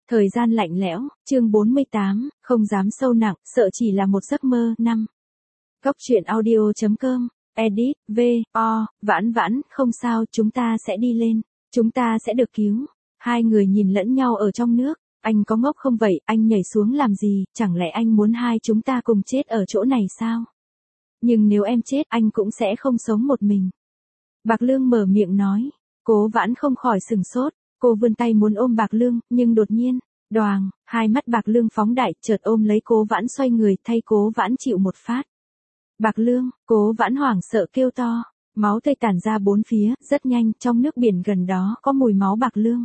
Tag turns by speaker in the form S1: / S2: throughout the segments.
S1: Thời gian lạnh lẽo, chương 48, không dám sâu nặng, sợ chỉ là một giấc mơ. 5. Góc truyện audio.com, edit, V.O, Vãn Vãn, không sao, chúng ta sẽ đi lên, chúng ta sẽ được cứu. Hai người nhìn lẫn nhau ở trong nước, anh có ngốc không vậy, anh nhảy xuống làm gì, chẳng lẽ anh muốn hai chúng ta cùng chết ở chỗ này sao? Nhưng nếu em chết, anh cũng sẽ không sống một mình. Bạc Lương mở miệng nói, Cố Vãn không khỏi sừng sốt, cô vươn tay muốn ôm Bạc Lương, nhưng đột nhiên, đoàng, hai mắt Bạc Lương phóng đại, chợt ôm lấy Cố Vãn xoay người, thay Cố Vãn chịu một phát. Bạc Lương, Cố Vãn hoảng sợ kêu to, máu tươi tản ra bốn phía, rất nhanh, trong nước biển gần đó có mùi máu Bạc Lương.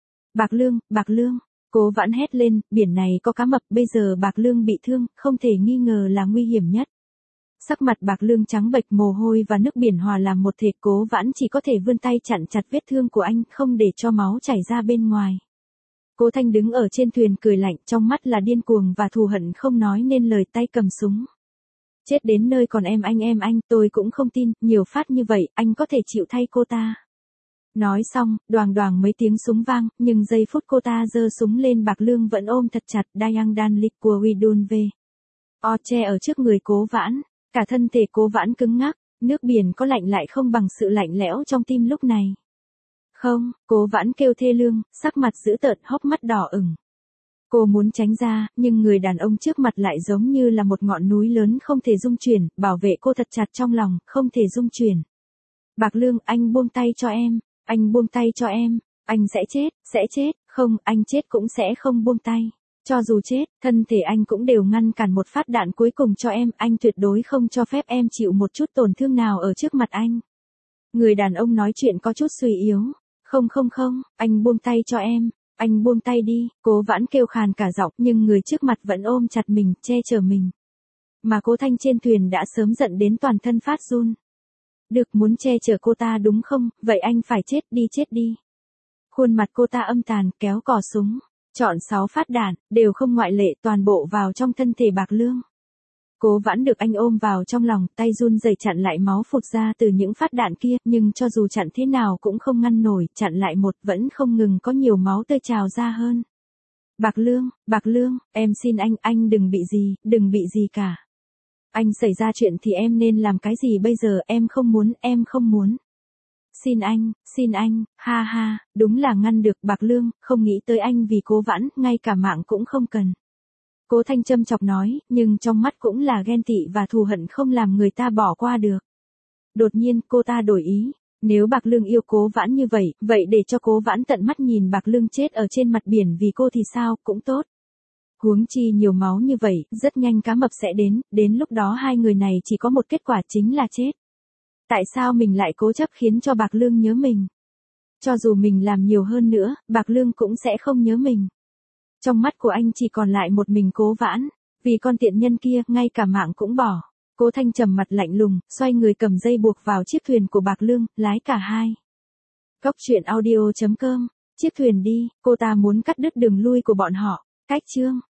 S1: Bạc Lương, Cố Vãn hét lên, biển này có cá mập, bây giờ Bạc Lương bị thương, không thể nghi ngờ là nguy hiểm nhất. Sắc mặt Bạc Lương trắng bệch, mồ hôi và nước biển hòa làm một thể, Cố Vãn chỉ có thể vươn tay chặn chặt vết thương của anh, không để cho máu chảy ra bên ngoài. Cố Thanh đứng ở trên thuyền cười lạnh, trong mắt là điên cuồng và thù hận không nói nên lời, tay cầm súng. Chết đến nơi còn em anh, tôi cũng không tin, nhiều phát như vậy, anh có thể chịu thay cô ta. Nói xong, đoàng đoàng mấy tiếng súng vang, nhưng giây phút cô ta giơ súng lên, Bạc Lương vẫn ôm thật chặt Dayang Dan Lik của Widun V. O che ở trước người Cố Vãn, cả thân thể Cố Vãn cứng ngắc, nước biển có lạnh lại không bằng sự lạnh lẽo trong tim lúc này. Không, Cố Vãn kêu thê lương, sắc mặt dữ tợn, hốc mắt đỏ ửng. Cô muốn tránh ra, nhưng người đàn ông trước mặt lại giống như là một ngọn núi lớn không thể dung chuyển, bảo vệ cô thật chặt trong lòng, không thể dung chuyển. Bạc Lương, anh buông tay cho em, anh buông tay cho em, anh sẽ chết, không, anh chết cũng sẽ không buông tay. Cho dù chết, thân thể anh cũng đều ngăn cản một phát đạn cuối cùng cho em, anh tuyệt đối không cho phép em chịu một chút tổn thương nào ở trước mặt anh. Người đàn ông nói chuyện có chút suy yếu. Không, anh buông tay cho em, anh buông tay đi, Cố Vãn kêu khàn cả giọng, nhưng người trước mặt vẫn ôm chặt mình, che chở mình. Mà Cố Thanh trên thuyền đã sớm giận đến toàn thân phát run. Được, muốn che chở cô ta đúng không, vậy anh phải chết đi. Khuôn mặt cô ta âm tàn, kéo cò súng, chọn 6 phát đạn, đều không ngoại lệ, toàn bộ vào trong thân thể Bạc Lương. Cố Vãn được anh ôm vào trong lòng, tay run rẩy chặn lại máu phụt ra từ những phát đạn kia, nhưng cho dù chặn thế nào cũng không ngăn nổi, chặn lại một vẫn không ngừng có nhiều máu tươi trào ra hơn. Bạc Lương, em xin anh đừng bị gì cả. Anh xảy ra chuyện thì em nên làm cái gì bây giờ, em không muốn. Xin anh, ha ha, đúng là ngăn được. Bạc Lương, không nghĩ tới anh vì Cố Vãn, ngay cả mạng cũng không cần. Cố Thanh châm chọc nói, nhưng trong mắt cũng là ghen tị và thù hận không làm người ta bỏ qua được. Đột nhiên, cô ta đổi ý, nếu Bạc Lương yêu Cố Vãn như vậy, vậy để cho Cố Vãn tận mắt nhìn Bạc Lương chết ở trên mặt biển vì cô thì sao, cũng tốt. Huống chi nhiều máu như vậy, rất nhanh cá mập sẽ đến lúc đó hai người này chỉ có một kết quả chính là chết. Tại sao mình lại cố chấp khiến cho Bạc Lương nhớ mình? Cho dù mình làm nhiều hơn nữa, Bạc Lương cũng sẽ không nhớ mình. Trong mắt của anh chỉ còn lại một mình Cố Vãn, vì con tiện nhân kia, ngay cả mạng cũng bỏ. Cố Thanh trầm mặt lạnh lùng, xoay người cầm dây buộc vào chiếc thuyền của Bạc Lương, lái cả hai. Góc truyện audio.com, chiếc thuyền đi, cô ta muốn cắt đứt đường lui của bọn họ. Cách chương